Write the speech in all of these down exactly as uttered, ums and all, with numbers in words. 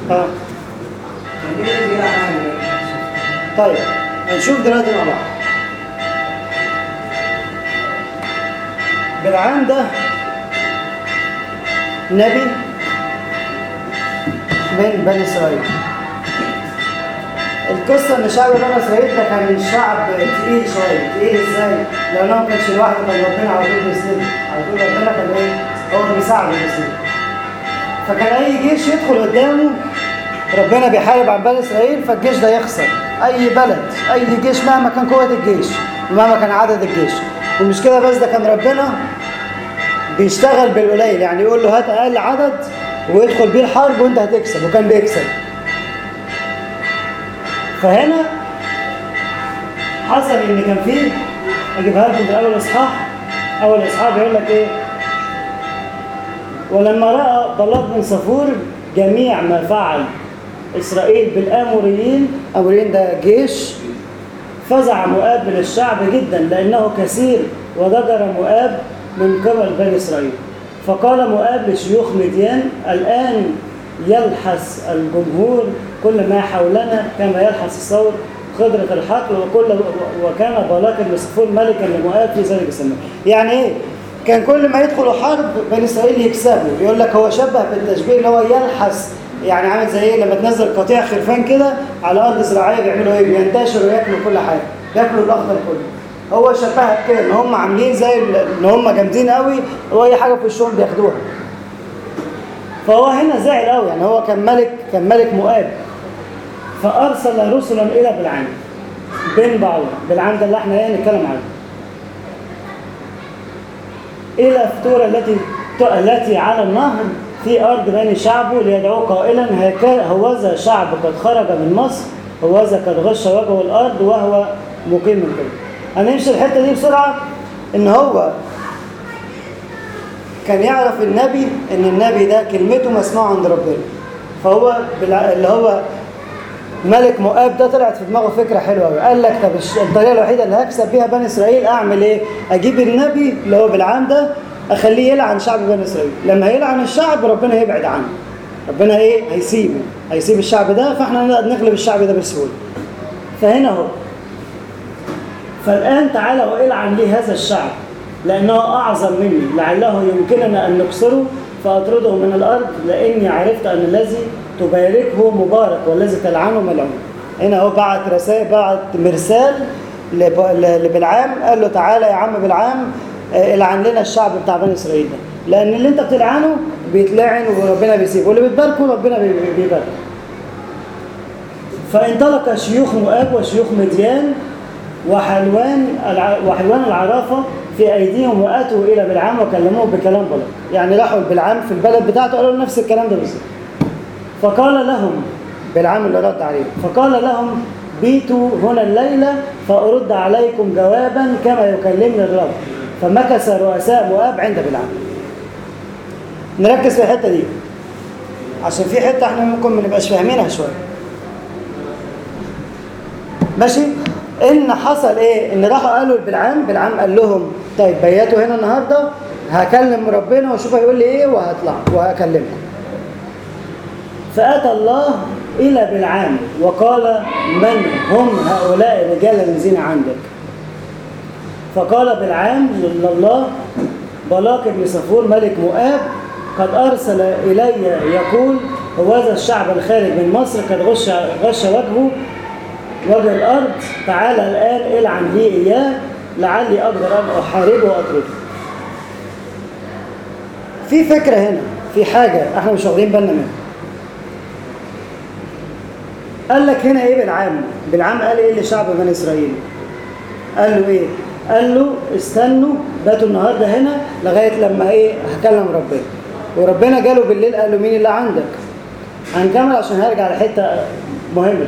اه طيب هنشوف دلوقتي مع بعض. بلعام ده نبي من بني إسرائيل. القصة إن شعب بني إسرائيل ده كان شعب تقيل شوية. تقيل إزاي؟ لأنه ما كانش لوحده، كان ربنا على طول بيسنده، على طول ربنا كان إيه؟ هو اللي بيساعده بيسنده. فكان أي جيش يدخل قدامه ربنا بيحارب عن بني إسرائيل فالجيش ده يخسر. أي بلد، أي جيش مهما كان قوة الجيش ومهما كان عدد الجيش. ومش كده بس، ده كان ربنا بيشتغل بالقليل، يعني يقول له هات أقل عدد ويدخل بيه الحرب وانت هتكسب، وكان بيكسب. فهنا حصل ان كان فيه، اجيبها لكم في اول اصحاح. اول اصحاح بيقول لك ايه؟ ولما راى بلاق بن صفور جميع ما فعل اسرائيل بالاموريين، اموريين ده جيش، فزع مؤاب من الشعب جدا لانه كثير، وضجر مؤاب من قبل بني اسرائيل. فقال مؤاب لشيوخ مديان الآن يلحس الجمهور كل ما حولنا كما يلحس الثور خضرة الحقل، وكل وكان بلاق بن صفور ملكا لمؤاب في ذلك الزمان. يعني ايه؟ كان كل ما يدخلوا حرب بني اسرائيل يكسبوا. يقول لك هو شبه بالتشبيه اللي هو يلحس، يعني عامل زي ايه لما تنزل قطيع خرفان كده على ارض زراعيه، بيعملوا ايه؟ بينتشروا وياكلوا كل حاجه، ياكلوا الاخضر كله. هو شبهها كده ان هم عاملين زي ان هم جامدين قوي، واي حاجه في وشهم بياخدوها. فهو هنا زعل قوي، يعني هو كان ملك كان ملك مؤاب. فارسل رسلا الى بلعام بن بعوض. بلعام ده اللي احنا ايه نتكلم عنه. الى فتورة التي التي على النهر في ارض بني شعبه ليدعوه قائلا هوذا شعب قد خرج من مصر، هوذا قد غش وجهه الارض وهو مقيم من كله. هنمشي الحته دي بسرعه. ان هو كان يعرف النبي ان النبي ده كلمته مسموعه عند ربنا. فهو اللي هو ملك مؤاب ده طلعت في دماغه فكره حلوه قوي. قال لك طب الطريقه الوحيده اللي هكسب بيها بني اسرائيل اعمل ايه؟ اجيب النبي اللي هو بلعام ده اخليه يلعن شعب بني اسرائيل. لما يلعن الشعب ربنا هيبعد عنه، ربنا ايه؟ هيسيبه، هيسيب الشعب ده، فاحنا نقدر نغلب الشعب ده بسهوله. فهنا هو فالآن تعالى وإلعن لي هذا الشعب لأنه أعظم مني، لعله يمكننا أن نكسره فأطرده من الأرض، لأني عرفت أن الذي تباركه مبارك والذي تلعنه ملعون. هنا هو بعت رسائل، بعت مرسال لبلعام، قال له تعالى يا عم بلعام العن لنا الشعب بتاع بني إسرائيل ده، لأن اللي أنت بتلعنه بيتلعن وربنا بيسيبه، واللي بتباركه ربنا بيبارك. فانطلق شيوخ مؤاب وشيوخ مديان وحلوان وحلوان العرافة في أيديهم وأتوا إلى بلعام وكلموه بكلام بلاق. يعني راحوا لبلعام في البلد بتاعته قالوا له نفس الكلام ده بالظبط. فقال لهم بلعام اللي رد عليه، فقال لهم بيتوا هنا الليلة فأرد عليكم جوابا كما يكلمني الرب. فمكث رؤساء مؤاب عند بلعام. نركز في الحتة دي عشان في حتة احنا ممكن ما نبقاش فاهمينها شوية. ماشي؟ ان حصل ايه؟ ان راحوا قالوا لبلعام، بلعام قال لهم طيب بياتوا هنا النهارده، هكلم ربنا واشوف هيقول لي ايه وهطلع وهكلمكم. فاتى الله الى بلعام وقال من هم هؤلاء الرجال الذين عندك؟ فقال بلعام لله بلاق بن صفور ملك مؤاب قد ارسل الي يقول هوذا الشعب الخارج من مصر قد غش غش وجهه وجه الأرض، تعالى الآن العن لي إياه لعلي أقدر أن أحاربه وأطرده. في فكرة هنا، في حاجة احنا مش واخدين بالنا منها. قال لك هنا ايه بلعام؟ بلعام قال ايه لشعب بني إسرائيل؟ قال له ايه؟ قال له استنوا باتوا النهارده هنا لغاية لما ايه هكلم ربنا. وربنا جاله بالليل قال له مين اللي عندك؟ هنكمل عشان هرجع لحتة مهمة.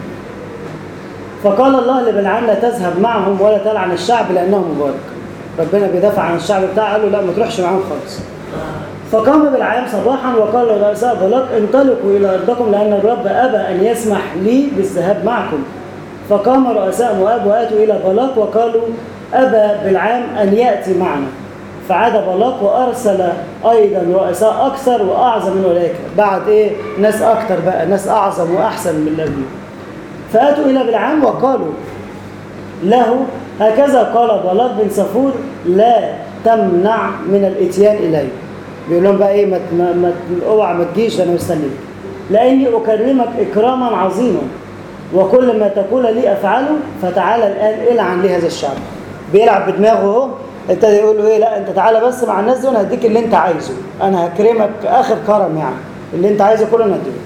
فقال الله لبلعام لا تذهب معهم ولا تلعن الشعب لأنه مبارك. ربنا بيدافع عن الشعب بتاعه، قال له لا ما تروحش معهم خالص. فقام بلعام صباحا وقال لرؤساء بلاق انطلقوا إلى أرضكم لأن الرب أبى أن يسمح لي بالذهاب معكم. فقام رؤساء مؤاب وآتوا إلى بلاق وقالوا أبى بلعام أن يأتي معنا. فعاد بلاق وأرسل أيضا رؤساء أكثر وأعظم من أولئك. بعد إيه؟ ناس أكثر بقى، ناس أعظم وأحسن من اللي قبلهم. فأتوا إلى بلعام وقالوا له هكذا قال بلاق بن صفور لا تمنع من الاتيان إلي. بيقول لهم بقى إيه؟ ما ما اوعى ما تجيش، أنا مستنيك، لأني أكرمك إكراما عظيما وكل ما تقول لي أفعله، فتعالى الآن إلعن لي هذا الشعب. بيلعب بدماغه اهو، ابتدى يقول له ايه؟ لا انت تعالى بس مع الناس دي وانا هديك اللي انت عايزه، انا هكرمك اخر كرم، يعني اللي انت عايزه كله انا هديك.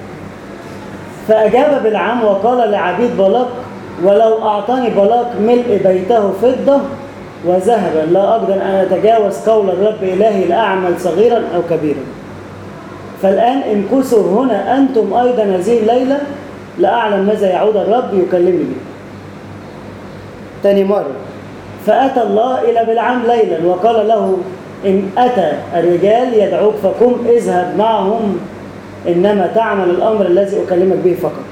فاجاب بلعام وقال لعبيد بلاق ولو اعطاني بلاق ملء بيته فضه وذهبا لا اقدر ان اتجاوز قول الرب الهي لاعمل صغيرا او كبيرا. فالان امكثوا هنا انتم ايضا هذه الليله لاعلم ماذا يعود الرب يكلمني به. تاني مره فأتى الله إلى بلعام ليلا وقال له إن أتى الرجال يدعوك فقم اذهب معهم، إنما تعمل الأمر الذي أكلمك به فقط.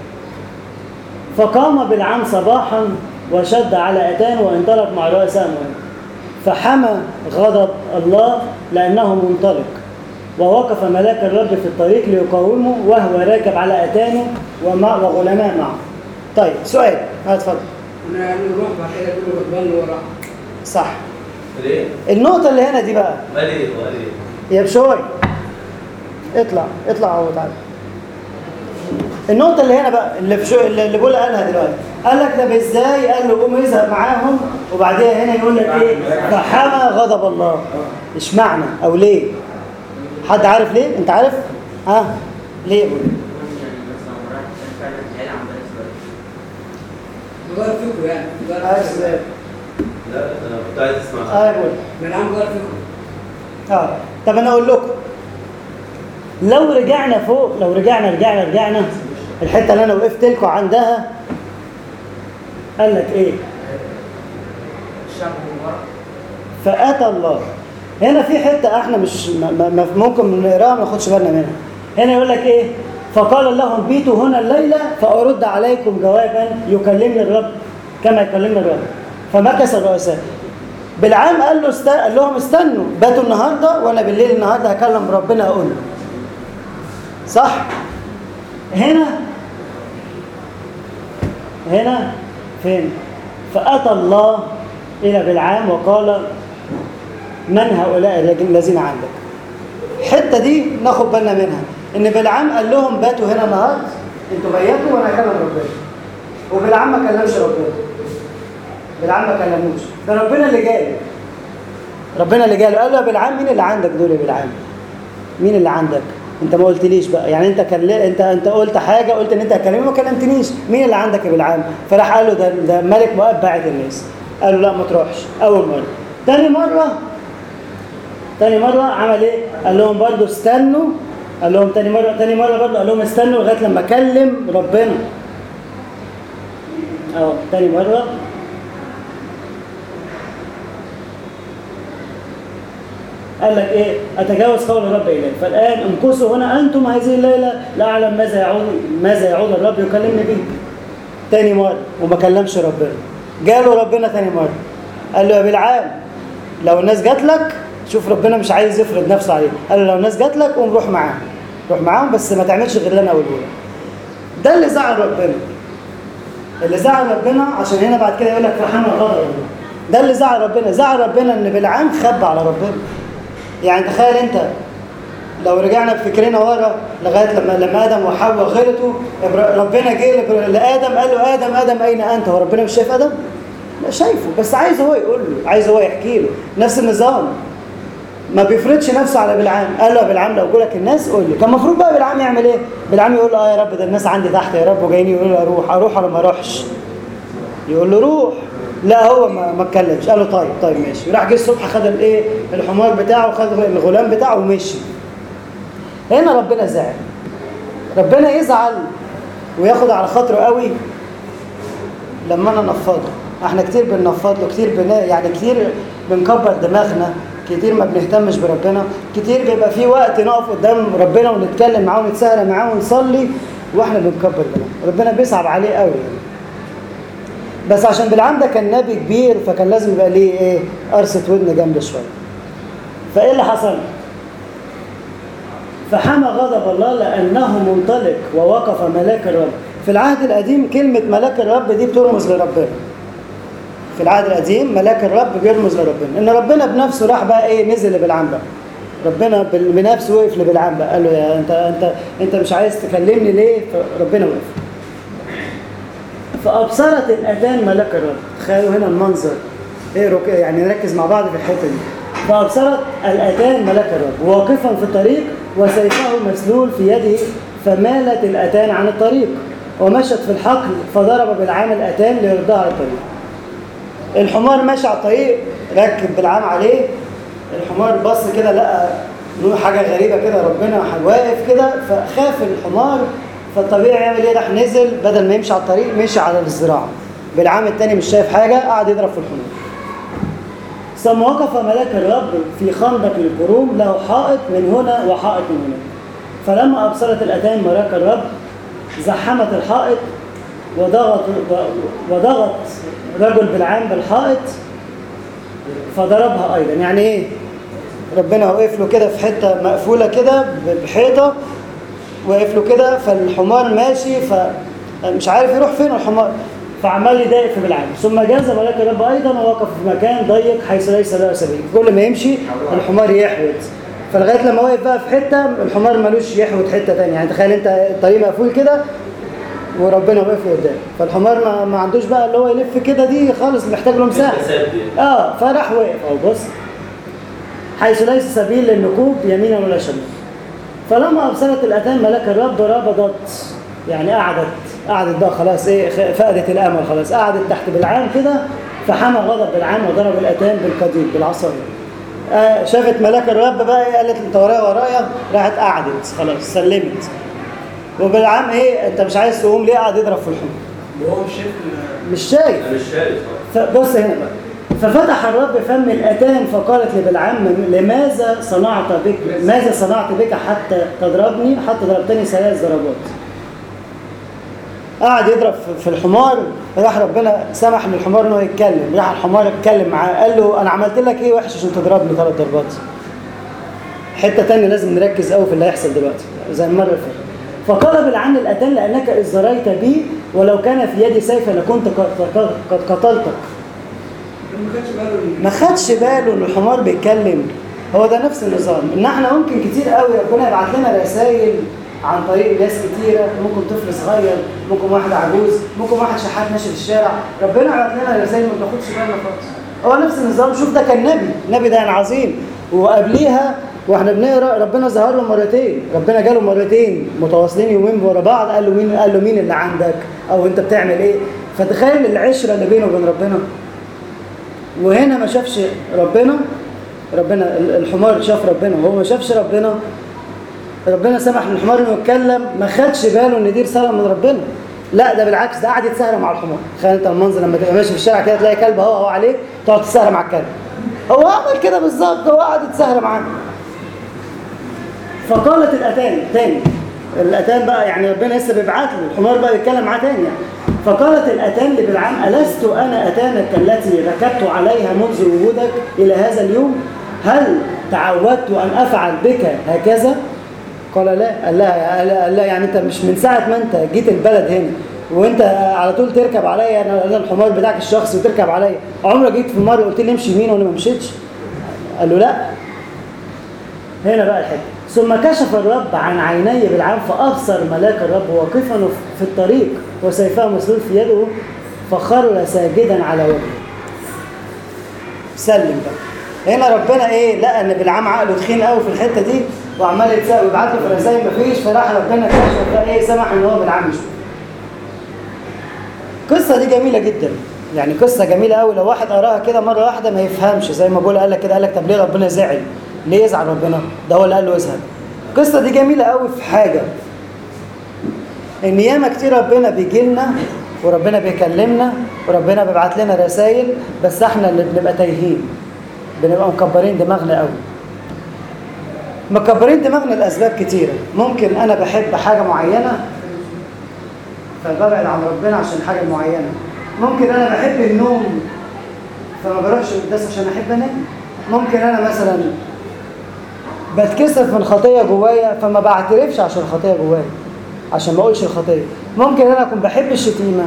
فقام بلعام صباحا وشد على أتان وانطلق مع رؤساء أموال، فحمى غضب الله لأنه منطلق، ووقف ملاك الرب في الطريق ليقاومه وهو راكب على أتانه وغلماء معه. طيب سؤال، هاتفضل. نروح بعد كده كله بتبان ورا. صح. ليه؟ النقطة اللي هنا دي بقى. مالي مالي. يا بشوي. اطلع اطلع اهو تعالى. النقطة اللي هنا بقى اللي بشو اللي بقول قالها دلوقتي. قال لك ده ازاي؟ قال له قوم اذهب معاهم، وبعديها هنا يقول لك ايه؟ فحمى غضب الله. اشمعنى او ليه؟ حد عارف ليه؟ انت عارف؟ ها؟ ليه يقول؟ غير فكره يعني. عايز لا انا كنت عايز اسمع. اه يقول. بلعام غير فكره. اه طب انا اقول لكم، لو رجعنا فوق، لو رجعنا رجعنا رجعنا الحته اللي انا وقفت لكم عندها، قال لك ايه؟ الشعب من ورا. فاتى الله. هنا في حته احنا مش م- م- ممكن نقراها ما ناخدش بالنا منها. هنا يقول لك ايه؟ فقال لهم بيتوا هنا الليله فارد عليكم جوابا يكلمني الرب كما يكلمني الرب. فمكث الرؤساء. بلعام قال له است... قال لهم استنوا باتوا النهارده وانا بالليل النهارده هكلم ربنا اقول له. صح؟ هنا هنا فين؟ فاتى الله الى بلعام وقال من هؤلاء الذين عندك؟ الحته دي ناخد بالنا منها، ان بلعام قال لهم باتوا هنا النهارده، انتوا بيتوا وانا هكلم ربنا. وبلعام ما كلمش ربنا. بلعام ما كلموش، ده ربنا اللي جاله. ربنا اللي جاله قال له يا بلعام مين اللي عندك دول يا بلعام؟ مين اللي عندك؟ انت ما قلتليش بقى، يعني انت كل... انت انت قلت حاجه، قلت ان انت هتكلمني ما كلمتنيش، مين اللي عندك يا بلعام؟ فراح قال له ده ده ملك مؤاب باعت الناس. قال له لا ما تروحش. اول مره. ثاني مره ثاني مره عمل ايه؟ قال لهم برضه استنوا. قال لهم ثاني مره ثاني مره برضه قال لهم استنوا لغايه لما اكلم ربنا. اه ثاني مره قال لك ايه؟ اتجاوز قول الرب اليه، فالان امكثوا هنا انتم هذه الليله لاعلم ماذا يعود ماذا يعود الرب يكلمني به. ثاني مره وما كلمش ربنا. جاله ربنا ثاني مره قال له يا بلعام لو الناس جات لك، شوف ربنا مش عايز يفرض نفسه عليه، قال له لو الناس جات لك قوم روح معاهم، روح معاهم بس ما تعملش غير اللي انا اقوله لك. ده اللي زعل ربنا. اللي زعل ربنا عشان هنا بعد كده يقول لك فحمى غضب ربنا. ده اللي زعل ربنا، زعل ربنا ان بلعام خب على ربنا. يعني تخيل انت لو رجعنا بفكرنا ورا لغايه لما لما ادم وحواء غلطوا، ربنا جه لادم قال له ادم ادم اين انت؟ هو ربنا مش شايف ادم؟ لا شايفه، بس عايز هو يقول له، عايز هو يحكي له. نفس النظام، ما بيفرضش نفسه على بلعام. قال له يا بلعام لو جولك الناس قول لي. كان المفروض بقى بلعام يعمل ايه؟ بلعام يقول له اه يا رب ده الناس عندي تحت يا رب وجايين يقولوا لي اروح، اروح ولا ما اروحش؟ يقول له روح. لا هو ما ما اتكلمش. قال له طيب طيب ماشي. راح جه الصبح خد الايه؟ الحمار بتاعه وخد الغلام بتاعه ومشي. هنا ربنا زعل. ربنا يزعل وياخد على خاطره قوي لما انا نفضه. احنا كتير بننفض له، كتير بنا يعني كتير بنكبر دماغنا، كتير ما بنهتمش بربنا، كتير بيبقى في وقت نقف قدام ربنا ونتكلم معاه ونتساهل معاه ونصلي واحنا بنكبر دماغنا. ربنا بيصعب عليه قوي يعني. بس عشان بلعام ده كان نبي كبير فكان لازم يبقى ليه ايه قرصة ودن جنب شوية. فايه اللي حصل؟ فحمى غضب الله لأنه منطلق ووقف ملاك الرب. في العهد القديم كلمة ملاك الرب دي بترمز لربنا. في العهد القديم ملاك الرب بيرمز لربنا، ان ربنا بنفسه راح بقى ايه نزل لبلعام بقى. ربنا بنفسه وقف لبلعام بقى قال له يا انت انت انت مش عايز تكلمني ليه؟ فربنا وقف. فأبصرت الأذان ملاك الرب. تخيلوا هنا المنظر ايه يعني نركز مع بعض في الحته دي. فأبصرت الأتان ملاك الرب واقفا في الطريق وسيفه مسلول في يده، فمالت الأتان عن الطريق ومشت في الحقل، فضرب بلعام الأتان ليردها على الطريق. الحمار ماشي على الطريق، ركب بلعام عليه، الحمار بص كده لقى له حاجة غريبة كده، ربنا واقف كده فخاف الحمار، فالطبيعي يعمل ايه؟ راح نزل بدل ما يمشي على الطريق مشي على الزراعة. بلعام التاني مش شايف حاجة قعد يضرب في الحمار. ثم وقف ملاك الرب في خندق الكروم له حائط من هنا وحائط من هنا. فلما أبصرت الأتان ملاك الرب زحمت الحائط وضغط وضغط رجل بلعام بالحائط فضربها أيضا. يعني إيه؟ ربنا وقف له كده في حتة مقفولة كده بحيطة، وقف له كده، فالحمار ماشي فمش عارف يروح فين الحمار، فعمال يضايق في بلعام. ثم جاز ملاك الرب أيضا ووقف في مكان ضيق حيث ليس له سبيل. كل ما يمشي الحمار يحوت، فلغايه لما وقف بقى في حته الحمار ملوش يحوت حته ثانيه. يعني تخيل انت الطريق مقفول كده وربنا واقف قدام، فالحمار ما, ما عندوش بقى اللي هو يلف كده دي خالص، محتاج له مساحه. اه فراح وقف اهو بص حيث ليس سبيل للنكوب يمينا ولا شمالا. فلما ابصرت الاتان ملاك الرب ربضت، يعني قعدت قعدت بقى خلاص ايه فقدت الامل خلاص، قعدت تحت بلعام كده، فحمى غضب بلعام وضرب الاتان بالقديد بالعصايه. آه شافت ملاك الرب بقى ايه، قالت انت ورايا ورايا، راحت قعدت خلاص سلمت. وبلعام ايه انت مش عايز تقوم ليه؟ قاعد يضرب في الحمار وهو مش شايف مش شايف مش شايف. فبص هنا بقى. ففتح الرب فم الاتان فقالت لبلعام لماذا صنعت بك ماذا صنعت بك حتى تضربني حتى ضربتني ثلاث ضربات. قعد يضرب في الحمار، راح ربنا سمح للحمار انه يتكلم، راح الحمار اتكلم معاه قال له انا عملت لك ايه وحش عشان تضربني ثلاث ضربات. حته ثانيه لازم نركز قوي في اللي هيحصل دلوقتي زي المره اللي فاتت. فقال بلعام الاتان لانك اذ زريت بي ولو كان في يدي سيف لكنت قد قتلتك. ما خدش باله ان الحمار بيتكلم. هو ده نفس النظام، ان احنا ممكن كتير قوي ربنا يبعت لنا رسائل عن طريق ناس كتيره، ممكن طفل صغير، ممكن واحد عجوز، ممكن واحد شحات ماشي في الشارع، ربنا يبعت لنا رسائل ما بناخدش بالنا خالص. هو نفس النظام. شوف ده كان نبي، النبي ده يعني عظيم، وقبليها واحنا بنقرا ربنا ظهر له مرتين، ربنا جاله مرتين متواصلين يومين ورا بعض، قال له مين قال له مين اللي عندك او انت بتعمل ايه. فتخيل العشره اللي بينه وبين ربنا. وهنا ما شافش ربنا، ربنا الحمار شاف ربنا وهو ما شافش ربنا. ربنا سمح للحمار انه يتكلم، ما خدش باله ان دي رساله من ربنا. لا ده بالعكس، ده قاعد يتسهر مع الحمار. تخيل انت المنظر لما تبقى ماشي في الشارع كده تلاقي كلب هو هو عليك تقعد تتسهر مع الكلب. هو عمل كده بالظبط، هو قاعد يتسهر معاه. فقالت الاتان تاني، الاتان بقى يعني ربنا لسه بيبعت له الحمار بقى يتكلم معاه تاني يعني. فقالت الاتان لبلعام ألست أنا أتانك التي ركبت عليها منذ وجودك إلى هذا اليوم؟ هل تعودت أن أفعل بك هكذا؟ قال لا. قال لا, قال لا يعني أنت مش من ساعة ما أنت جيت البلد هنا وأنت على طول تركب عليا، أنا الحمار بتاعك الشخصي وتركب عليا، عمرك جيت في مرة قلت لي امشي يمين وأنا ما مشيتش؟ قال له لا. هنا بقى الحته. ثم كشف الرب عن عيني بلعام فأبصر ملاك الرب واقفا في الطريق وسيفه مسلول في يده، فخر ساجدا على وجهه. سلم بقى. هنا ربنا ايه لقى ان بلعام عقله تخين قوي في الحته دي وعمال يتساوي ويبعت له في رسائل مفيش، فراح ربنا كشف بقى ايه سمح ان هو بلعام يشوف. القصه دي جميله جدا، يعني قصه جميله قوي. لو واحد قراها كده مره واحده ما يفهمش، زي ما بقول قال لك كده، قال لك طب ليه ربنا زعل؟ ليه يزعل ربنا؟ ده هو اللي قال له اذهب. القصه دي جميله قوي في حاجه، ان ياما كتير ربنا بيجي لنا وربنا بيكلمنا وربنا بيبعت لنا رسائل، بس احنا اللي بنبقى تايهين، بنبقى مكبرين دماغنا قوي. مكبرين دماغنا لاسباب كتيره. ممكن انا بحب حاجه معينه فببعد عن ربنا عشان حاجه معينه. ممكن انا بحب النوم فما بروحش القداس عشان احب انام. ممكن انا مثلا بتكسف من خطيه جوايا فما بعترفش عشان الخطيه جوايا، عشان ما اقولش الخطيه. ممكن انا اكون بحب الشتيمه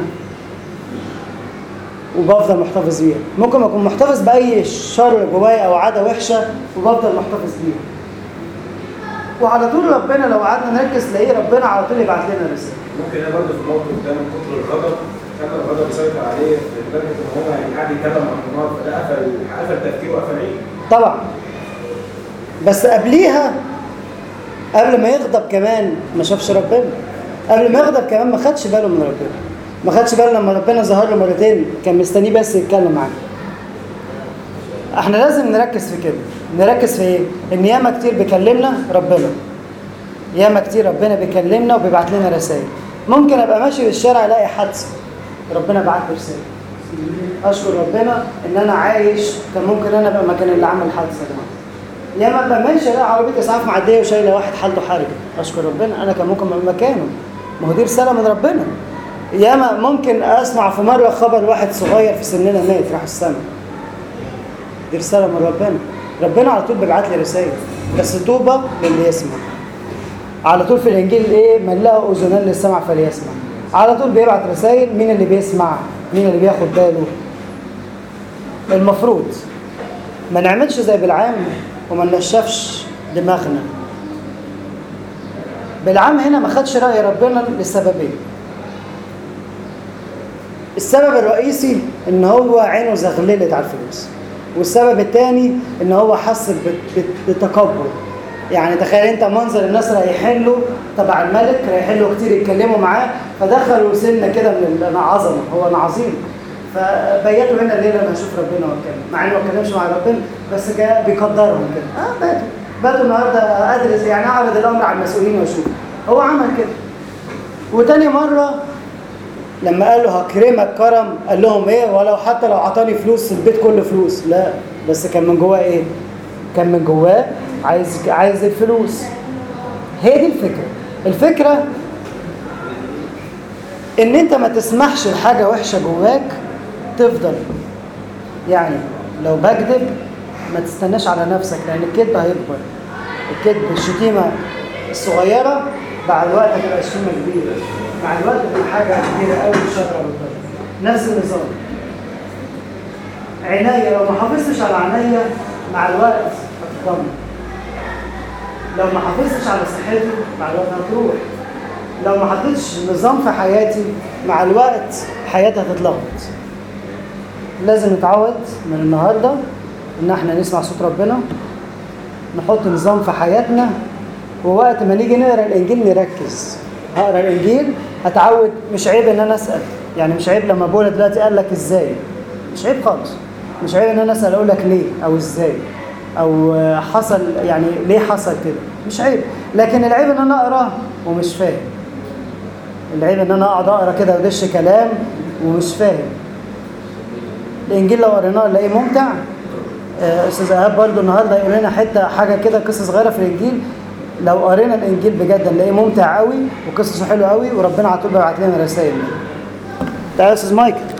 وبفضل محتفظ بيها. ممكن اكون محتفظ باي شر جوايا او عاده وحشه وبفضل محتفظ بيها. وعلى طول ربنا لو قعدنا نركز تلاقيه ربنا على طول يبعت لنا رساله. ممكن انا برضه في الموقف ده من كتر الغضب خلى الغضب يسيطر عليه لدرجه ان هو يعني قاعد يتكلم مع الحمار، فده قفل قفل تفكيره وقفل عينه. طبعا بس قبليها قبل ما يغضب كمان ما شافش ربنا. قبل ما يغضب كمان ما خدش باله من ربنا. ما خدش باله لما ربنا ظهر له مرتين كان مستنيه بس يتكلم معاه. احنا لازم نركز في كده. نركز في ايه؟ ان ياما كتير بيكلمنا ربنا. ياما كتير ربنا بيكلمنا وبيبعت لنا رسائل. ممكن ابقى ماشي في الشارع الاقي حادثه ربنا بعت لي رساله. اشكر ربنا ان انا عايش. كان ممكن انا ابقى مكان اللي عمل الحادثه ده. ياما ابقى ماشي الاقي عربيه اسعاف معديه وشايله واحد حالته حرجه. اشكر ربنا انا كان ممكن ابقى مكانه. ما هو دي رساله من ربنا. ياما ممكن اسمع في مره خبر واحد صغير في سننا مات راح السما. دي رساله من ربنا. ربنا على طول بيبعت لي رسائل بس طوبى للي يسمع. على طول في الانجيل ايه؟ من له اذنان للسمع فليسمع. على طول بيبعت رسائل. مين اللي بيسمع؟ مين اللي بياخد باله؟ المفروض ما نعملش زي بالعام وما ننشفش دماغنا. بالعام هنا ما خدش رأي ربنا لسببين. السبب الرئيسي ان هو عينه زغللت على الفلوس، والسبب الثاني ان هو حس بتكبر. يعني تخيل انت منظر الناس رايحين له تبع الملك، رايحين له كتير يتكلموا معاه، فدخلوا سنه كده من العظمه. هو انا عظيم، فبيتوا هنا الليله انا هشوف ربنا واتكلم، مع انه ما اتكلمش مع ربنا بس كان بيقدرهم كده. اه باتوا باتوا النهارده ادرس يعني اعرض الامر على المسؤولين واشوف. هو عمل كده. وتاني مره لما قال له هكرمك كرم، قال لهم ايه؟ ولو حتى لو اعطاني فلوس البيت كله فلوس. لا، بس كان من جواه ايه؟ كان من جواه عايز عايز الفلوس. هي دي الفكره. الفكره ان انت ما تسمحش لحاجه وحشه جواك تفضل. يعني لو بكذب ما تستناش على نفسك، لان الكذب هيكبر. الكذب الشتيمه الصغيره مع الوقت هتبقى شتيمه كبيره، مع الوقت تبقى حاجه كبيره قوي شجره بالضبط. نفس النظام. عينيا لو ما حافظتش على عينيا مع الوقت هتتدمر. لو ما حافظتش على صحتي مع الوقت هتروح. لو ما حطيتش نظام في حياتي مع الوقت حياتي هتتلخبط. لازم نتعود من النهارده ان احنا نسمع صوت ربنا، نحط نظام في حياتنا، ووقت ما نيجي نقرا الانجيل نركز. هقرا الانجيل اتعود. مش عيب ان انا اسال، يعني مش عيب لما ابونا دلوقتي قال لك ازاي، مش عيب خالص. مش عيب ان انا اسال اقول لك ليه او ازاي او حصل، يعني ليه حصل كده، مش عيب. لكن العيب ان انا اقرا ومش فاهم. العيب ان انا اقعد اقرا كده ودش كلام ومش فاهم. الانجيل لو قريناه نلاقيه ممتع. استاذ ايهاب برضو النهارده يقول لنا حته حاجه كده قصه صغيره في الانجيل. لو قرينا الانجيل بجد نلاقيه ممتع قوي وقصصه حلوه قوي، وربنا على طول بيبعت لنا رسائل. تعالى يا استاذ مايكل.